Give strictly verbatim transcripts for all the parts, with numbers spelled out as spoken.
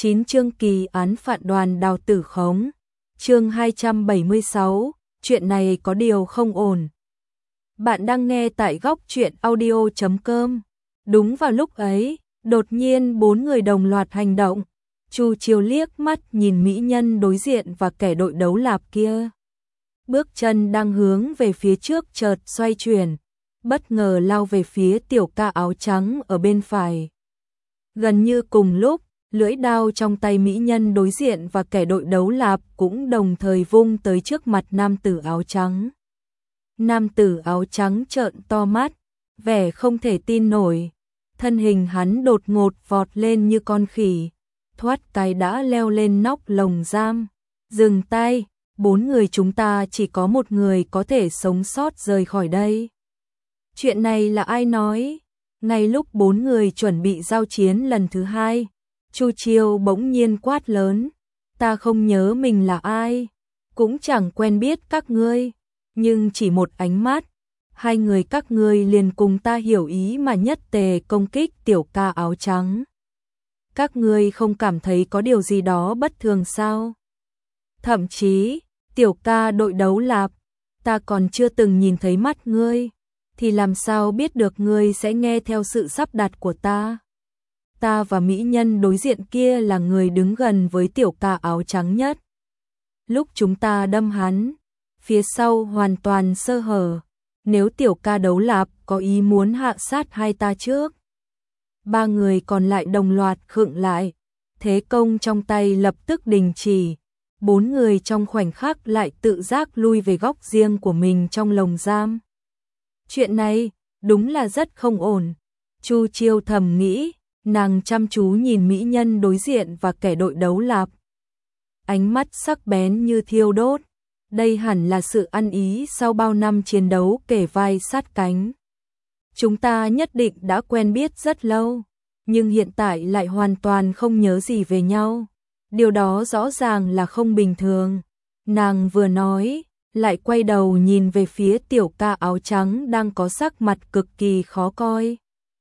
chín chương kỳ án phạt đoàn Đào Tử Khống. Chương hai trăm bảy mươi sáu, chuyện này có điều không ổn. Bạn đang nghe tại góc truyện audio chấm com. Đúng vào lúc ấy, đột nhiên bốn người đồng loạt hành động. Chu Chiêu liếc mắt nhìn mỹ nhân đối diện và kẻ đội đấu lạp kia. Bước chân đang hướng về phía trước chợt xoay chuyển, bất ngờ lao về phía tiểu ca áo trắng ở bên phải. Gần như cùng lúc, lưỡi đao trong tay mỹ nhân đối diện và kẻ đội đấu lạp cũng đồng thời vung tới trước mặt nam tử áo trắng. Nam tử áo trắng trợn to mắt, vẻ không thể tin nổi. Thân hình hắn đột ngột vọt lên như con khỉ, thoát cái đã leo lên nóc lồng giam. Dừng tay, bốn người chúng ta chỉ có một người có thể sống sót rời khỏi đây. Chuyện này là ai nói? Ngay lúc bốn người chuẩn bị giao chiến lần thứ hai, Chu Chiêu bỗng nhiên quát lớn, ta không nhớ mình là ai, cũng chẳng quen biết các ngươi, nhưng chỉ một ánh mắt, hai người các ngươi liền cùng ta hiểu ý mà nhất tề công kích tiểu ca áo trắng. Các ngươi không cảm thấy có điều gì đó bất thường sao? Thậm chí, tiểu ca đội đấu lạp, ta còn chưa từng nhìn thấy mắt ngươi, thì làm sao biết được ngươi sẽ nghe theo sự sắp đặt của ta? Ta và mỹ nhân đối diện kia là người đứng gần với tiểu ca áo trắng nhất. Lúc chúng ta đâm hắn, phía sau hoàn toàn sơ hở, nếu tiểu ca đấu lạp có ý muốn hạ sát hai ta trước. Ba người còn lại đồng loạt khựng lại, thế công trong tay lập tức đình chỉ, bốn người trong khoảnh khắc lại tự giác lui về góc riêng của mình trong lồng giam. Chuyện này, đúng là rất không ổn. Chu Chiêu thầm nghĩ, nàng chăm chú nhìn mỹ nhân đối diện và kẻ đội đấu lạp. Ánh mắt sắc bén như thiêu đốt. Đây hẳn là sự ăn ý sau bao năm chiến đấu kề vai sát cánh. Chúng ta nhất định đã quen biết rất lâu, nhưng hiện tại lại hoàn toàn không nhớ gì về nhau. Điều đó rõ ràng là không bình thường. Nàng vừa nói, lại quay đầu nhìn về phía tiểu ca áo trắng đang có sắc mặt cực kỳ khó coi.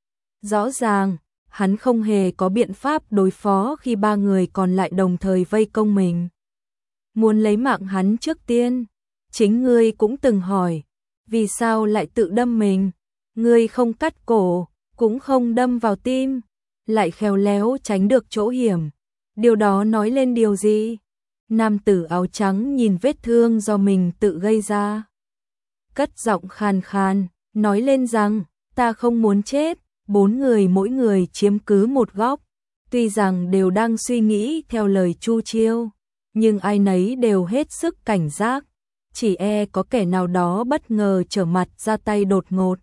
Rõ ràng, hắn không hề có biện pháp đối phó khi ba người còn lại đồng thời vây công mình. Muốn lấy mạng hắn trước tiên, chính ngươi cũng từng hỏi, vì sao lại tự đâm mình? Ngươi không cắt cổ, cũng không đâm vào tim, lại khéo léo tránh được chỗ hiểm. Điều đó nói lên điều gì? Nam tử áo trắng nhìn vết thương do mình tự gây ra, cất giọng khàn khàn, nói lên rằng, ta không muốn chết. Bốn người mỗi người chiếm cứ một góc, tuy rằng đều đang suy nghĩ theo lời Chu Chiêu, nhưng ai nấy đều hết sức cảnh giác, chỉ e có kẻ nào đó bất ngờ trở mặt ra tay đột ngột.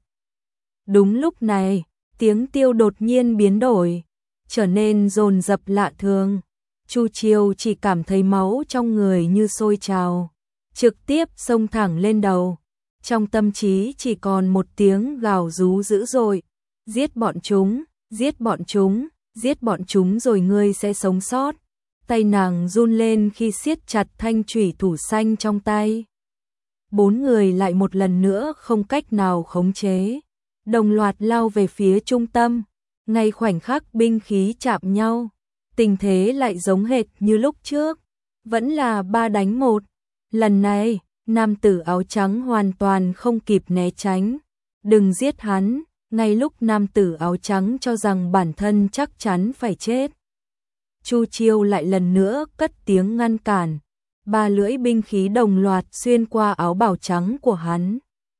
Đúng lúc này, tiếng tiêu đột nhiên biến đổi, trở nên dồn dập lạ thường. Chu Chiêu chỉ cảm thấy máu trong người như sôi trào, trực tiếp xông thẳng lên đầu. Trong tâm trí chỉ còn một tiếng gào rú dữ dội, giết bọn chúng, giết bọn chúng, giết bọn chúng rồi ngươi sẽ sống sót. Tay nàng run lên khi siết chặt thanh chủy thủ xanh trong tay. Bốn người lại một lần nữa không cách nào khống chế, đồng loạt lao về phía trung tâm. Ngay khoảnh khắc binh khí chạm nhau, tình thế lại giống hệt như lúc trước, vẫn là ba đánh một. Lần này, nam tử áo trắng hoàn toàn không kịp né tránh. Đừng giết hắn. Ngay lúc nam tử áo trắng cho rằng bản thân chắc chắn phải chết, Chu Chiêu lại lần nữa cất tiếng ngăn cản. Ba lưỡi binh khí đồng loạt xuyên qua áo bào trắng của hắn.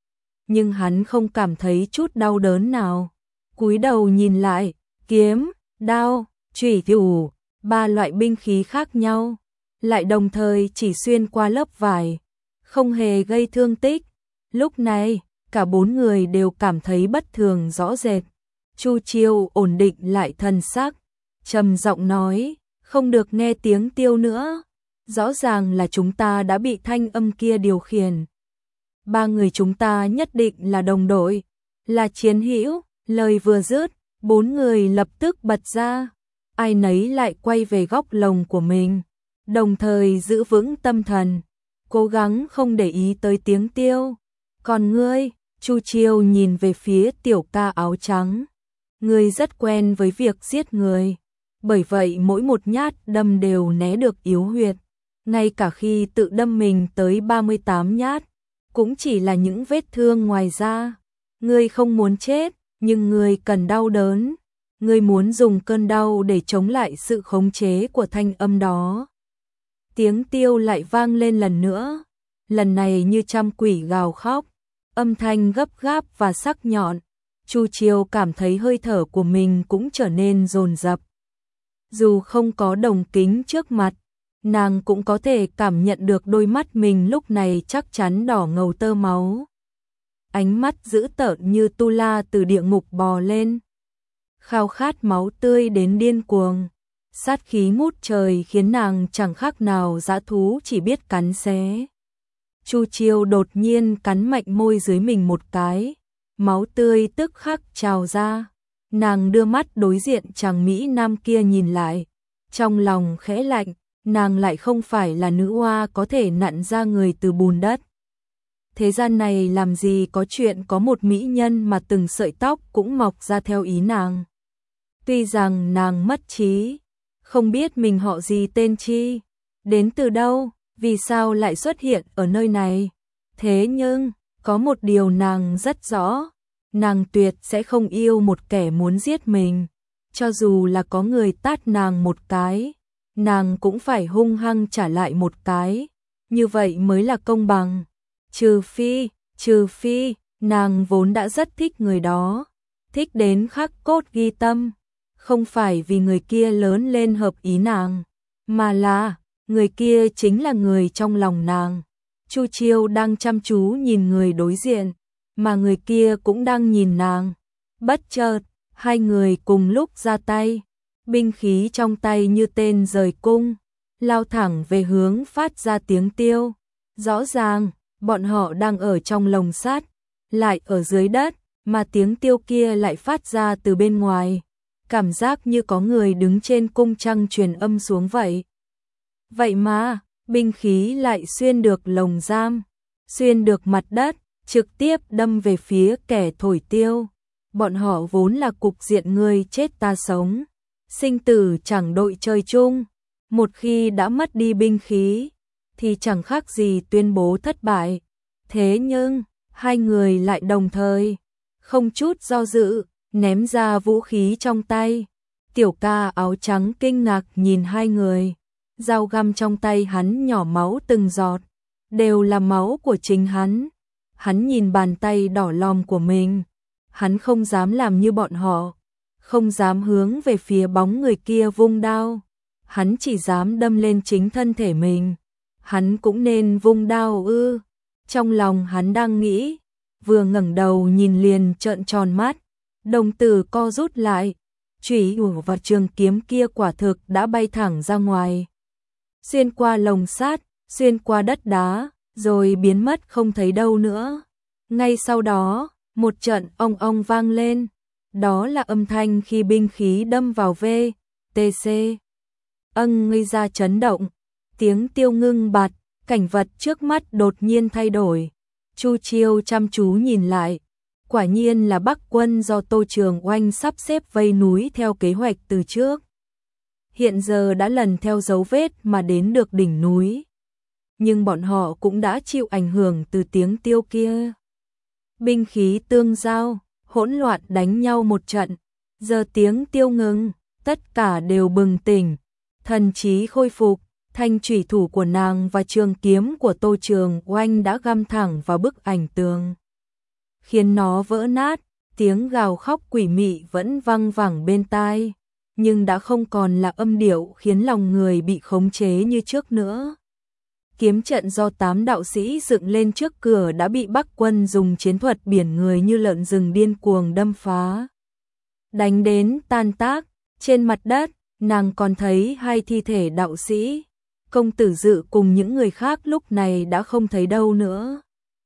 Nhưng hắn không cảm thấy chút đau đớn nào. Cúi đầu nhìn lại, kiếm, đao, chủy thủ, ba loại binh khí khác nhau, lại đồng thời chỉ xuyên qua lớp vải, không hề gây thương tích. Lúc này, cả bốn người đều cảm thấy bất thường rõ rệt. Chu Chiêu ổn định lại thần sắc, trầm giọng nói, không được nghe tiếng tiêu nữa. Rõ ràng là chúng ta đã bị thanh âm kia điều khiển. Ba người chúng ta nhất định là đồng đội, là chiến hữu. Lời vừa dứt, bốn người lập tức bật ra, ai nấy lại quay về góc lồng của mình, đồng thời giữ vững tâm thần, cố gắng không để ý tới tiếng tiêu. Còn ngươi? Chu Chiêu nhìn về phía tiểu ca áo trắng. Ngươi rất quen với việc giết người. bởi vậy mỗi một nhát đâm đều né được yếu huyệt, ngay cả khi tự đâm mình tới ba mươi tám nhát, cũng chỉ là những vết thương ngoài da. Ngươi không muốn chết, nhưng ngươi cần đau đớn, ngươi muốn dùng cơn đau để chống lại sự khống chế của thanh âm đó. Tiếng tiêu lại vang lên lần nữa, lần này như trăm quỷ gào khóc, âm thanh gấp gáp và sắc nhọn. Chu Chiêu cảm thấy hơi thở của mình cũng trở nên dồn dập. Dù không có đồng kính trước mặt, nàng cũng có thể cảm nhận được đôi mắt mình lúc này chắc chắn đỏ ngầu tơ máu. Ánh mắt dữ tợn như tu la từ địa ngục bò lên. Khao khát máu tươi đến điên cuồng. Sát khí ngút trời khiến nàng chẳng khác nào dã thú chỉ biết cắn xé. Chu Chiêu đột nhiên cắn mạnh môi dưới mình một cái. Máu tươi tức khắc trào ra. Nàng đưa mắt đối diện chàng Mỹ Nam kia nhìn lại. Trong lòng khẽ lạnh, nàng lại không phải là nữ oa có thể nặn ra người từ bùn đất. Thế gian này làm gì có chuyện có một mỹ nhân mà từng sợi tóc cũng mọc ra theo ý nàng. Tuy rằng nàng mất trí, không biết mình họ gì tên chi, đến từ đâu, vì sao lại xuất hiện ở nơi này. Thế nhưng, có một điều nàng rất rõ, nàng tuyệt sẽ không yêu một kẻ muốn giết mình. Cho dù là có người tát nàng một cái, nàng cũng phải hung hăng trả lại một cái, như vậy mới là công bằng. Trừ phi, trừ phi, nàng vốn đã rất thích người đó, thích đến khắc cốt ghi tâm, không phải vì người kia lớn lên hợp ý nàng, mà là, người kia chính là người trong lòng nàng. Chu Chiêu đang chăm chú nhìn người đối diện, mà người kia cũng đang nhìn nàng. Bất chợt, hai người cùng lúc ra tay, binh khí trong tay như tên rời cung, lao thẳng về hướng phát ra tiếng tiêu. Rõ ràng, bọn họ đang ở trong lồng sắt, lại ở dưới đất, mà tiếng tiêu kia lại phát ra từ bên ngoài. Cảm giác như có người đứng trên cung trăng truyền âm xuống vậy. Vậy mà, binh khí lại xuyên được lồng giam, xuyên được mặt đất, trực tiếp đâm về phía kẻ thổi tiêu. Bọn họ vốn là cục diện người chết ta sống, sinh tử chẳng đội trời chung. Một khi đã mất đi binh khí, thì chẳng khác gì tuyên bố thất bại. Thế nhưng, hai người lại đồng thời, không chút do dự, ném ra vũ khí trong tay. Tiểu ca áo trắng kinh ngạc nhìn hai người, dao găm trong tay hắn nhỏ máu từng giọt, đều là máu của chính hắn. Hắn nhìn bàn tay đỏ lòm của mình, hắn không dám làm như bọn họ, không dám hướng về phía bóng người kia vung đao, hắn chỉ dám đâm lên chính thân thể mình. Hắn cũng nên vung đao ư? Trong lòng hắn đang nghĩ, vừa ngẩng đầu nhìn liền trợn tròn mắt, đồng tử co rút lại, chủy ủa và trường kiếm kia quả thực đã bay thẳng ra ngoài, xuyên qua lồng sắt, xuyên qua đất đá, rồi biến mất không thấy đâu nữa. Ngay sau đó, một trận ong ong vang lên, đó là âm thanh khi binh khí đâm vào vê tê xê. Ân ngây ra chấn động, tiếng tiêu ngưng bặt, cảnh vật trước mắt đột nhiên thay đổi. Chu Chiêu chăm chú nhìn lại, quả nhiên là Bắc quân do Tô Trường Oanh sắp xếp vây núi theo kế hoạch từ trước. Hiện giờ đã lần theo dấu vết mà đến được đỉnh núi. Nhưng bọn họ cũng đã chịu ảnh hưởng từ tiếng tiêu kia. Binh khí tương giao, hỗn loạn đánh nhau một trận. Giờ tiếng tiêu ngừng, tất cả đều bừng tỉnh, thần trí khôi phục. Thanh chủy thủ của nàng và trường kiếm của Tô Trường Oanh đã găm thẳng vào bức ảnh tường, khiến nó vỡ nát. Tiếng gào khóc quỷ mị vẫn vang vẳng bên tai, nhưng đã không còn là âm điệu khiến lòng người bị khống chế như trước nữa. Kiếm trận do tám đạo sĩ dựng lên trước cửa đã bị Bắc quân dùng chiến thuật biển người như lợn rừng điên cuồng đâm phá, đánh đến tan tác. Trên mặt đất, nàng còn thấy hai thi thể đạo sĩ. Công tử Dự cùng những người khác lúc này đã không thấy đâu nữa.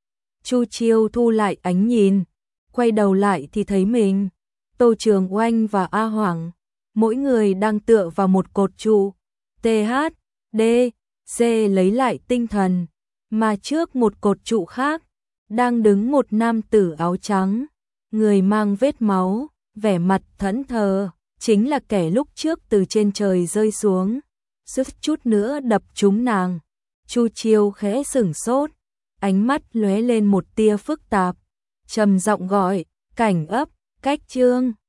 Chu Chiêu thu lại ánh nhìn, quay đầu lại thì thấy mình, Tô Trường Oanh và A Hoàng, mỗi người đang tựa vào một cột trụ. tê hát đê xê lấy lại tinh thần, mà trước một cột trụ khác, đang đứng một nam tử áo trắng, người mang vết máu, vẻ mặt thẫn thờ, chính là kẻ lúc trước từ trên trời rơi xuống, suýt chút nữa đập trúng nàng. Chu Chiêu khẽ sửng sốt, ánh mắt lóe lên một tia phức tạp, trầm giọng gọi, Cảnh Ấp, Cách Trương.